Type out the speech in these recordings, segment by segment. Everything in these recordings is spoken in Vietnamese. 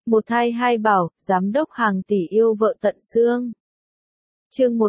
Một thai hai bảo, giám đốc hàng tỷ yêu vợ tận xương. Chương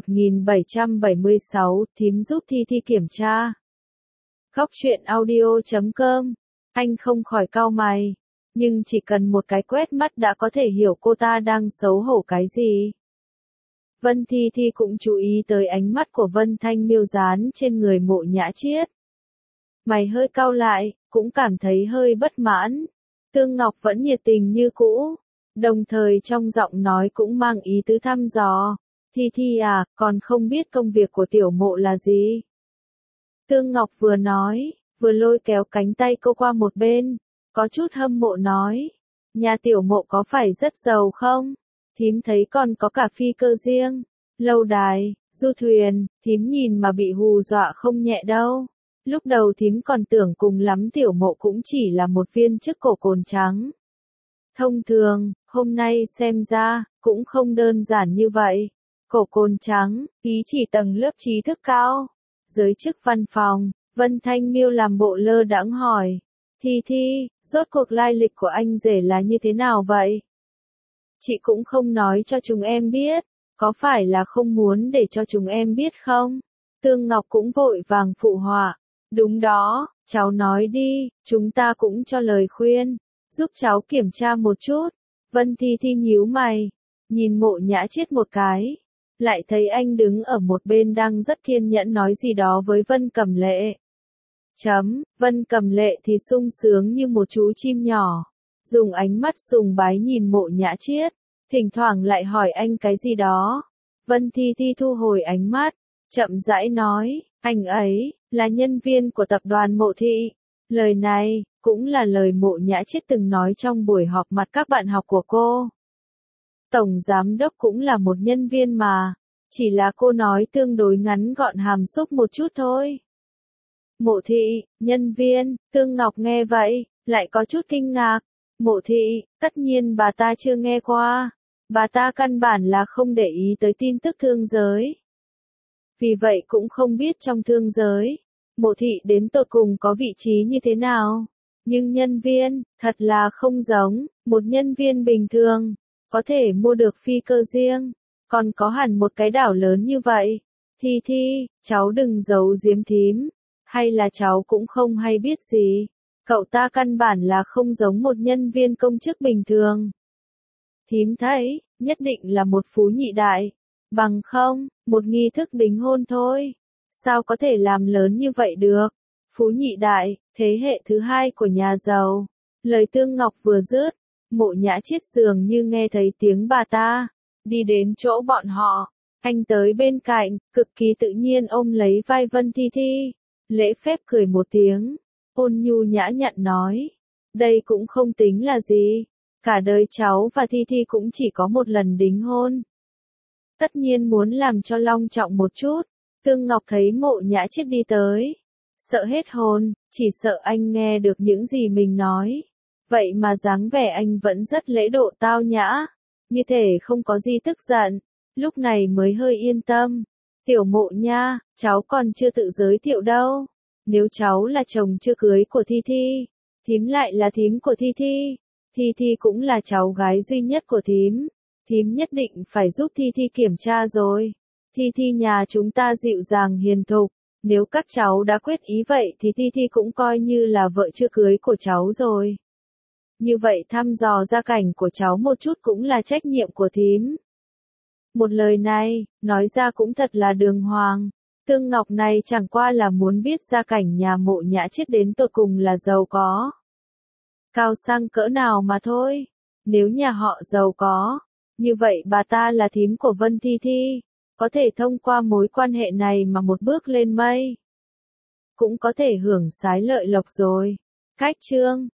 1776, thím giúp Thi Thi kiểm tra. Khóc chuyện audio.com. Anh không khỏi cau mày, nhưng chỉ cần một cái quét mắt đã có thể hiểu cô ta đang xấu hổ cái gì. Vân Thi Thi cũng chú ý tới ánh mắt của Vân Thanh Miêu dán trên người Mộ Nhã Chiết. Mày hơi cau lại, cũng cảm thấy hơi bất mãn. Tương Ngọc vẫn nhiệt tình như cũ, đồng thời trong giọng nói cũng mang ý tứ thăm dò. Thi Thi à, còn không biết công việc của tiểu Mộ là gì? Tương Ngọc vừa nói, vừa lôi kéo cánh tay cô qua một bên, có chút hâm mộ nói. Nhà tiểu Mộ có phải rất giàu không? Thím thấy còn có cả phi cơ riêng, lâu đài, du thuyền, thím nhìn mà bị hù dọa không nhẹ đâu. Lúc đầu thím còn tưởng cùng lắm tiểu Mộ cũng chỉ là một viên chức cổ cồn trắng. Thông thường, hôm nay xem ra, cũng không đơn giản như vậy. Cổ cồn trắng, ý chỉ tầng lớp trí thức cao. Giới chức văn phòng, Vân Thanh Miêu làm bộ lơ đãng hỏi. Thi Thi, rốt cuộc lai lịch của anh rể là như thế nào vậy? Chị cũng không nói cho chúng em biết, có phải là không muốn để cho chúng em biết không? Tương Ngọc cũng vội vàng phụ họa. Đúng đó, cháu nói đi, chúng ta cũng cho lời khuyên, giúp cháu kiểm tra một chút. Vân Thi Thi nhíu mày, nhìn Mộ Nhã Chiết một cái, lại thấy anh đứng ở một bên đang rất kiên nhẫn nói gì đó với Vân Cẩm Lệ. Vân Cẩm Lệ thì sung sướng như một chú chim nhỏ, dùng ánh mắt sùng bái nhìn Mộ Nhã Chiết, thỉnh thoảng lại hỏi anh cái gì đó. Vân Thi Thi thu hồi ánh mắt, chậm rãi nói, anh ấy là nhân viên của tập đoàn Mộ Thị. Lời này cũng là lời Mộ Nhã Chiết từng nói trong buổi họp mặt các bạn học của cô. Tổng giám đốc cũng là một nhân viên mà, chỉ là cô nói tương đối ngắn gọn hàm xúc một chút thôi. Mộ Thị, nhân viên, Tương Ngọc nghe vậy, lại có chút kinh ngạc. Mộ Thị, tất nhiên bà ta chưa nghe qua. Bà ta căn bản là không để ý tới tin tức thương giới. Vì vậy cũng không biết trong thương giới, Mộ Thị đến tột cùng có vị trí như thế nào. Nhưng nhân viên, thật là không giống, một nhân viên bình thường, có thể mua được phi cơ riêng, còn có hẳn một cái đảo lớn như vậy. Thi Thi, cháu đừng giấu giếm thím, hay là cháu cũng không hay biết gì. Cậu ta căn bản là không giống một nhân viên công chức bình thường. Thím thấy, nhất định là một phú nhị đại. Bằng không, một nghi thức đính hôn thôi. Sao có thể làm lớn như vậy được? Phú nhị đại, thế hệ thứ hai của nhà giàu. Lời Tương Ngọc vừa dứt, Mộ Nhã Chiết dường như nghe thấy tiếng bà ta. Đi đến chỗ bọn họ. Anh tới bên cạnh, cực kỳ tự nhiên ôm lấy vai Vân Thi Thi. Lễ phép cười một tiếng. Ôn nhu nhã nhặn nói. Đây cũng không tính là gì. Cả đời cháu và Thi Thi cũng chỉ có một lần đính hôn. Tất nhiên muốn làm cho long trọng một chút. Tương Ngọc thấy Mộ Nhã Chiết đi tới. Sợ hết hồn, chỉ sợ anh nghe được những gì mình nói. Vậy mà dáng vẻ anh vẫn rất lễ độ tao nhã. Như thể không có gì tức giận. Lúc này mới hơi yên tâm. Tiểu Mộ nha, cháu còn chưa tự giới thiệu đâu. Nếu cháu là chồng chưa cưới của Thi Thi, thím lại là thím của Thi Thi. Thi Thi cũng là cháu gái duy nhất của thím. Thím nhất định phải giúp Thi Thi kiểm tra rồi. Thi Thi nhà chúng ta dịu dàng hiền thục. Nếu các cháu đã quyết ý vậy thì Thi Thi cũng coi như là vợ chưa cưới của cháu rồi. Như vậy thăm dò gia cảnh của cháu một chút cũng là trách nhiệm của thím. Một lời này, nói ra cũng thật là đường hoàng. Tương Ngọc này chẳng qua là muốn biết gia cảnh nhà Mộ Nhã Chiết đến tột cùng là giàu có. Cao sang cỡ nào mà thôi. Nếu nhà họ giàu có, như vậy bà ta là thím của Vân Thi Thi. Có thể thông qua mối quan hệ này mà một bước lên mây. Cũng có thể hưởng sái lợi lộc rồi. Cách chương